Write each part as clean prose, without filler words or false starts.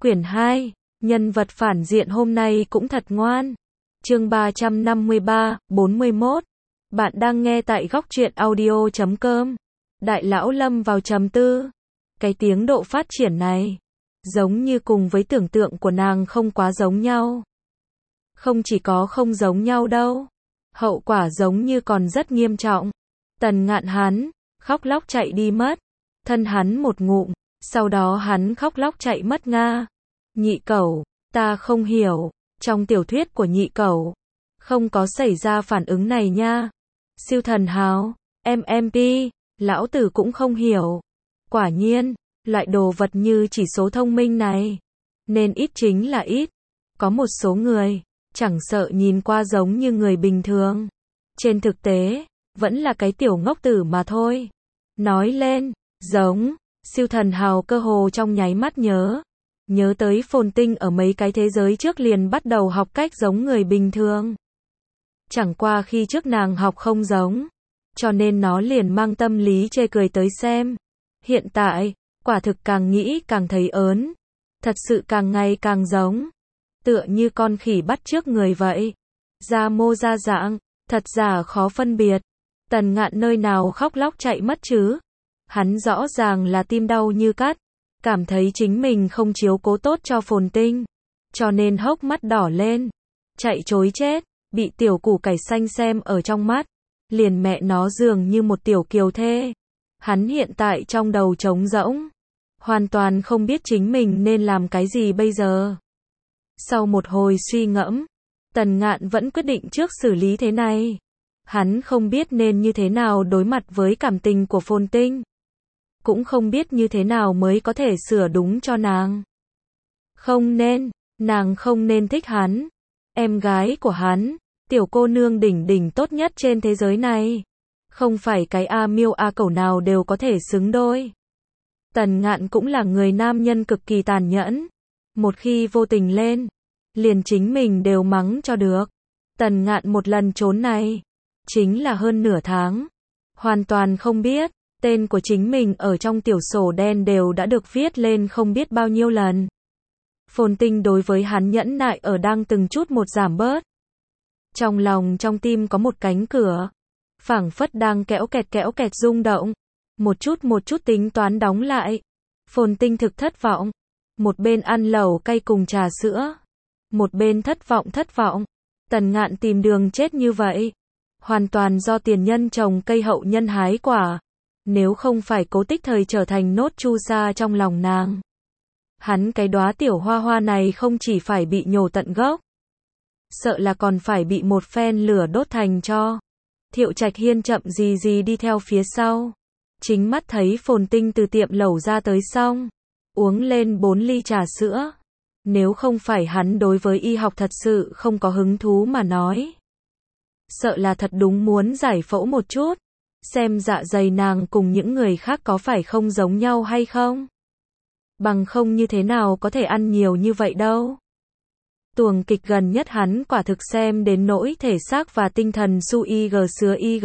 Quyển 2, nhân vật phản diện hôm nay cũng thật ngoan. Chương 353, 41. Bạn đang nghe tại góc truyện audio.com. Đại lão lâm vào trầm tư. Cái tiến độ phát triển này, giống như cùng với tưởng tượng của nàng không quá giống nhau. Không chỉ có không giống nhau đâu, hậu quả giống như còn rất nghiêm trọng. Tần Ngạn hắn, khóc lóc chạy đi mất. Thân hắn một ngụm, sau đó hắn khóc lóc chạy mất nga. Nhị cẩu, ta không hiểu, trong tiểu thuyết của nhị cẩu, không có xảy ra phản ứng này nha. Siêu thần hào, MMP, lão tử cũng không hiểu. Quả nhiên, loại đồ vật như chỉ số thông minh này, nên ít chính là ít. Có một số người, chẳng sợ nhìn qua giống như người bình thường. Trên thực tế, vẫn là cái tiểu ngốc tử mà thôi. Nói lên, giống, siêu thần hào cơ hồ trong nháy mắt nhớ tới phồn tinh ở mấy cái thế giới trước liền bắt đầu học cách giống người bình thường. Chẳng qua khi trước nàng học không giống, cho nên nó liền mang tâm lý chê cười tới xem. Hiện tại, quả thực càng nghĩ càng thấy ớn, thật sự càng ngày càng giống, tựa như con khỉ bắt chước người vậy. Da mô da dạng, thật giả khó phân biệt. Tần Ngạn nơi nào khóc lóc chạy mất chứ? Hắn rõ ràng là tim đau như cắt, cảm thấy chính mình không chiếu cố tốt cho phồn tinh, cho nên hốc mắt đỏ lên, chạy trối chết, bị tiểu củ cải xanh xem ở trong mắt, liền mẹ nó dường như một tiểu kiều thê. Hắn hiện tại trong đầu trống rỗng, hoàn toàn không biết chính mình nên làm cái gì bây giờ. Sau một hồi suy ngẫm, Tần Ngạn vẫn quyết định trước xử lý thế này. Hắn không biết nên như thế nào đối mặt với cảm tình của phồn tinh, cũng không biết như thế nào mới có thể sửa đúng cho nàng. Nàng không nên thích hắn. Em gái của hắn, tiểu cô nương đỉnh đỉnh tốt nhất trên thế giới này, không phải cái A miêu A cẩu nào đều có thể xứng đôi. Tần Ngạn cũng là người nam nhân cực kỳ tàn nhẫn. Một khi vô tình lên, liền chính mình đều mắng cho được. Tần Ngạn một lần trốn này, chính là hơn nửa tháng. Hoàn toàn không biết, tên của chính mình ở trong tiểu sổ đen đều đã được viết lên không biết bao nhiêu lần. Phồn tinh đối với hắn nhẫn nại ở đang từng chút một giảm bớt. Trong lòng trong tim có một cánh cửa, phảng phất đang kéo kẹt rung động. Một chút tính toán đóng lại. Phồn tinh thực thất vọng. Một bên ăn lẩu cay cùng trà sữa, một bên thất vọng. Tần Ngạn tìm đường chết như vậy, hoàn toàn do tiền nhân trồng cây hậu nhân hái quả. Nếu không phải Cố Tích Thời trở thành nốt chu sa trong lòng nàng, hắn cái đóa tiểu hoa hoa này không chỉ phải bị nhổ tận gốc, sợ là còn phải bị một phen lửa đốt thành tro. Thiệu Trạch Hiên chậm gì đi theo phía sau, chính mắt thấy phồn tinh từ tiệm lẩu ra tới xong, uống lên 4 ly trà sữa. Nếu không phải hắn đối với y học thật sự không có hứng thú mà nói, sợ là thật đúng muốn giải phẫu một chút, xem dạ dày nàng cùng những người khác có phải không giống nhau hay không. Bằng không như thế nào có thể ăn nhiều như vậy đâu. Tuồng kịch gần nhất hắn quả thực xem đến nỗi thể xác và tinh thần su ig sứa ig.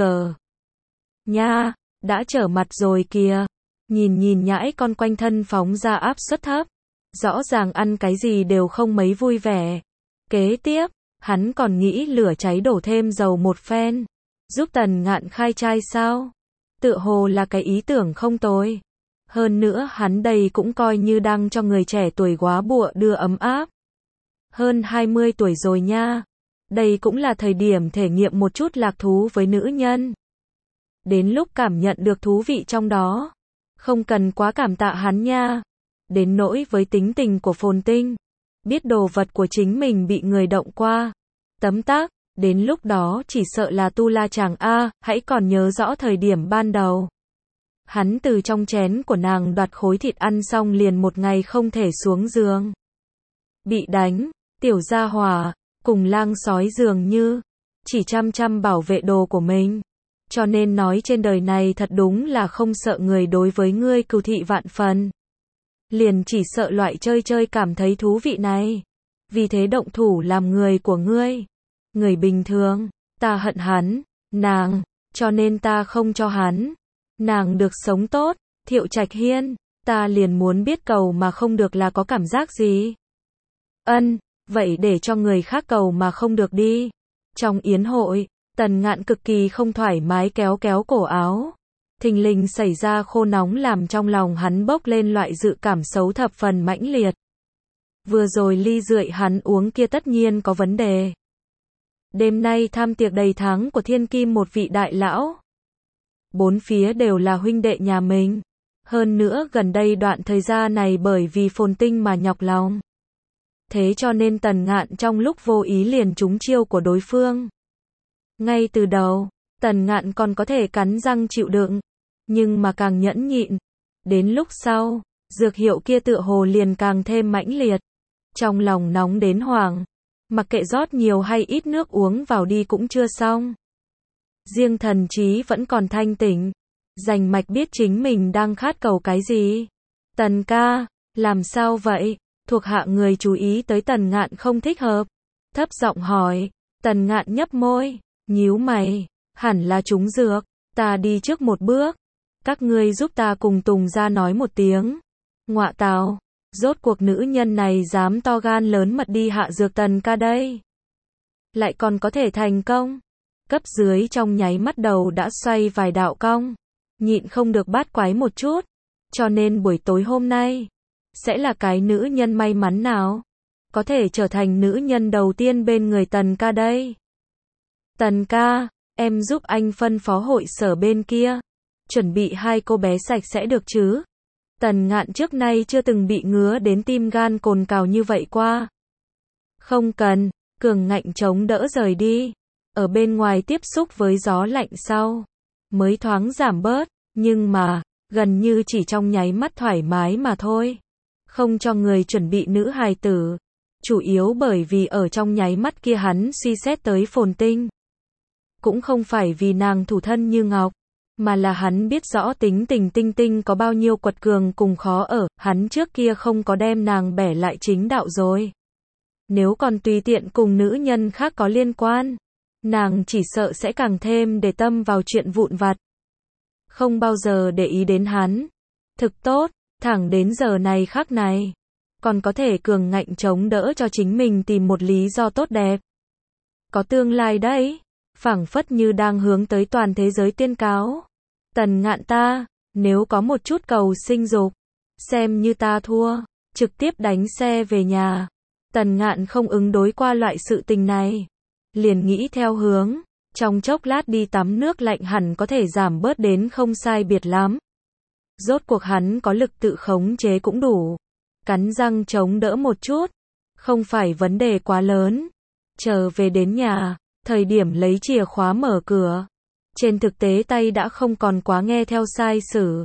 Nha, đã trở mặt rồi kìa. Nhìn nhãi con quanh thân phóng ra áp suất thấp, rõ ràng ăn cái gì đều không mấy vui vẻ. Kế tiếp, hắn còn nghĩ lửa cháy đổ thêm dầu một phen, giúp Tần Ngạn khai trai sao? Tựa hồ là cái ý tưởng không tồi. Hơn nữa hắn đây cũng coi như đang cho người trẻ tuổi góa bụa đưa ấm áp. Hơn 20 tuổi rồi nha. Đây cũng là thời điểm thể nghiệm một chút lạc thú với nữ nhân. Đến lúc cảm nhận được thú vị trong đó, không cần quá cảm tạ hắn nha. Đến nỗi với tính tình của phồn tinh, biết đồ vật của chính mình bị người động qua, tấm tắc, đến lúc đó chỉ sợ là tu la chàng a. Hãy còn nhớ rõ thời điểm ban đầu, hắn từ trong chén của nàng đoạt khối thịt ăn xong liền một ngày không thể xuống giường. Bị đánh, tiểu gia hỏa, cùng lang sói dường như, chỉ chăm bảo vệ đồ của mình. Cho nên nói trên đời này thật đúng là không sợ người đối với ngươi cừu thị vạn phần. Liền chỉ sợ loại chơi cảm thấy thú vị này. Vì thế động thủ làm người của ngươi. Người bình thường, ta hận hắn, nàng, cho nên ta không cho hắn. Nàng được sống tốt. Thiệu Trạch Hiên, Ta liền muốn biết cầu mà không được là có cảm giác gì. Vậy để cho người khác cầu mà không được đi. Trong yến hội, Tần Ngạn cực kỳ không thoải mái kéo kéo cổ áo. Thình lình xảy ra khô nóng làm trong lòng hắn bốc lên loại dự cảm xấu thập phần mãnh liệt. Vừa rồi ly rượu hắn uống kia tất nhiên có vấn đề. Đêm nay tham tiệc đầy tháng của thiên kim một vị đại lão. Bốn phía đều là huynh đệ nhà mình. Hơn nữa gần đây đoạn thời gian này bởi vì Phồn Tinh mà nhọc lòng. Thế cho nên Tần Ngạn trong lúc vô ý liền trúng chiêu của đối phương. Ngay từ đầu, Tần Ngạn còn có thể cắn răng chịu đựng. Nhưng mà càng nhẫn nhịn. Đến lúc sau, dược hiệu kia tựa hồ liền càng thêm mãnh liệt. Trong lòng nóng đến hoảng. Mặc kệ rót nhiều hay ít nước uống vào đi cũng chưa xong. Riêng thần trí vẫn còn thanh tỉnh. Rành mạch biết chính mình đang khát cầu cái gì. Tần ca, làm sao vậy? Thuộc hạ người chú ý tới Tần Ngạn không thích hợp. Thấp giọng hỏi. Tần Ngạn nhấp môi, nhíu mày. Hẳn là trúng dược. Ta đi trước một bước. Các ngươi giúp ta cùng Tùng ra nói một tiếng. Ngọa tào. Rốt cuộc nữ nhân này dám to gan lớn mật đi hạ dược Tần ca đây. Lại còn có thể thành công. Cấp dưới trong nháy mắt đầu đã xoay vài đạo cong. Nhịn không được bát quái một chút. Cho nên buổi tối hôm nay sẽ là cái nữ nhân may mắn nào có thể trở thành nữ nhân đầu tiên bên người Tần ca đây. Tần ca, em giúp anh phân phó hội sở bên kia. Chuẩn bị 2 cô bé sạch sẽ được chứ. Tần Ngạn trước nay chưa từng bị ngứa đến tim gan cồn cào như vậy qua. Không cần, cường ngạnh chống đỡ rời đi. Ở bên ngoài tiếp xúc với gió lạnh sau mới thoáng giảm bớt, nhưng mà gần như chỉ trong nháy mắt thoải mái mà thôi. Không cho người chuẩn bị nữ hài tử. Chủ yếu bởi vì ở trong nháy mắt kia hắn suy xét tới Phồn Tinh. Cũng không phải vì nàng thủ thân như ngọc, mà là hắn biết rõ tính tình Tinh Tinh có bao nhiêu quật cường cùng khó ở, hắn trước kia không có đem nàng bẻ lại chính đạo rồi. Nếu còn tùy tiện cùng nữ nhân khác có liên quan, nàng chỉ sợ sẽ càng thêm để tâm vào chuyện vụn vặt. Không bao giờ để ý đến hắn. Thực tốt, thẳng đến giờ này khắc này. Còn có thể cường ngạnh chống đỡ cho chính mình tìm một lý do tốt đẹp. Có tương lai đấy. Phảng phất như đang hướng tới toàn thế giới tuyên cáo. Tần Ngạn ta, nếu có một chút cầu sinh dục, xem như ta thua, trực tiếp đánh xe về nhà. Tần Ngạn không ứng đối qua loại sự tình này. Liền nghĩ theo hướng, trong chốc lát đi tắm nước lạnh hẳn có thể giảm bớt đến không sai biệt lắm. Rốt cuộc hắn có lực tự khống chế cũng đủ. Cắn răng chống đỡ một chút, không phải vấn đề quá lớn. Chờ về đến nhà, thời điểm lấy chìa khóa mở cửa. Trên thực tế tay đã không còn quá nghe theo sai sử.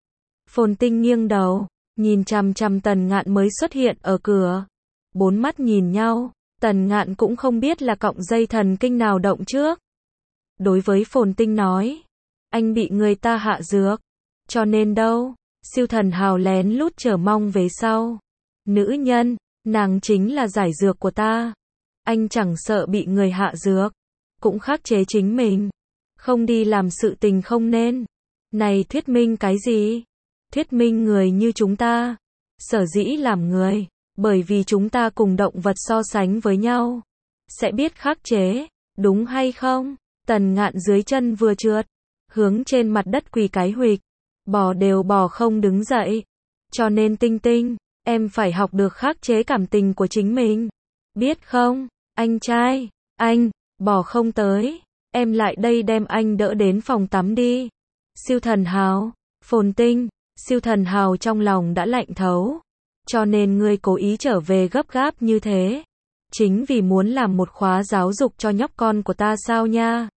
Phồn Tinh nghiêng đầu, nhìn chằm chằm Tần Ngạn mới xuất hiện ở cửa. 4 mắt nhìn nhau, Tần Ngạn cũng không biết là cọng dây thần kinh nào động trước. Đối với Phồn Tinh nói, anh bị người ta hạ dược, cho nên đâu, siêu thần hào lén lút chờ mong về sau. Nữ nhân, nàng chính là giải dược của ta. Anh chẳng sợ bị người hạ dược, cũng khắc chế chính mình, không đi làm sự tình không nên. Này thuyết minh cái gì? Thuyết minh người như chúng ta, sở dĩ làm người, bởi vì chúng ta cùng động vật so sánh với nhau, sẽ biết khắc chế, đúng hay không? Tần Ngạn dưới chân vừa trượt, hướng trên mặt đất quỳ cái huỵch, bò đều bò không đứng dậy. Cho nên Tinh Tinh, em phải học được khắc chế cảm tình của chính mình. Biết không, anh trai, anh, bò không tới, em lại đây đem anh đỡ đến phòng tắm đi. Siêu thần hào, Phồn Tinh, siêu thần hào trong lòng đã lạnh thấu. Cho nên ngươi cố ý trở về gấp gáp như thế. Chính vì muốn làm một khóa giáo dục cho nhóc con của ta sao nha.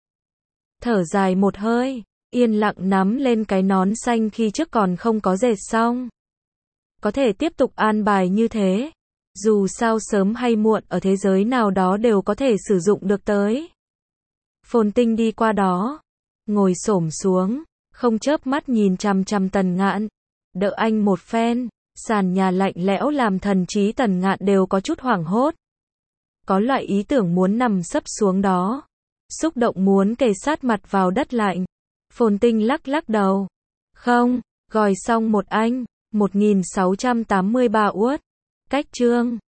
Thở dài một hơi, yên lặng nắm lên cái nón xanh khi trước còn không có dệt xong. Có thể tiếp tục an bài như thế. Dù sao sớm hay muộn ở thế giới nào đó đều có thể sử dụng được tới. Phồn Tinh đi qua đó, ngồi xổm xuống, không chớp mắt nhìn chằm chằm Tần Ngạn. Đỡ anh một phen, sàn nhà lạnh lẽo làm thần trí Tần Ngạn đều có chút hoảng hốt. Có loại ý tưởng muốn nằm sấp xuống đó. Xúc động muốn kề sát mặt vào đất lạnh. Phồn Tinh lắc lắc đầu. Không, gọi xong một anh, 1683 uất. Cách chương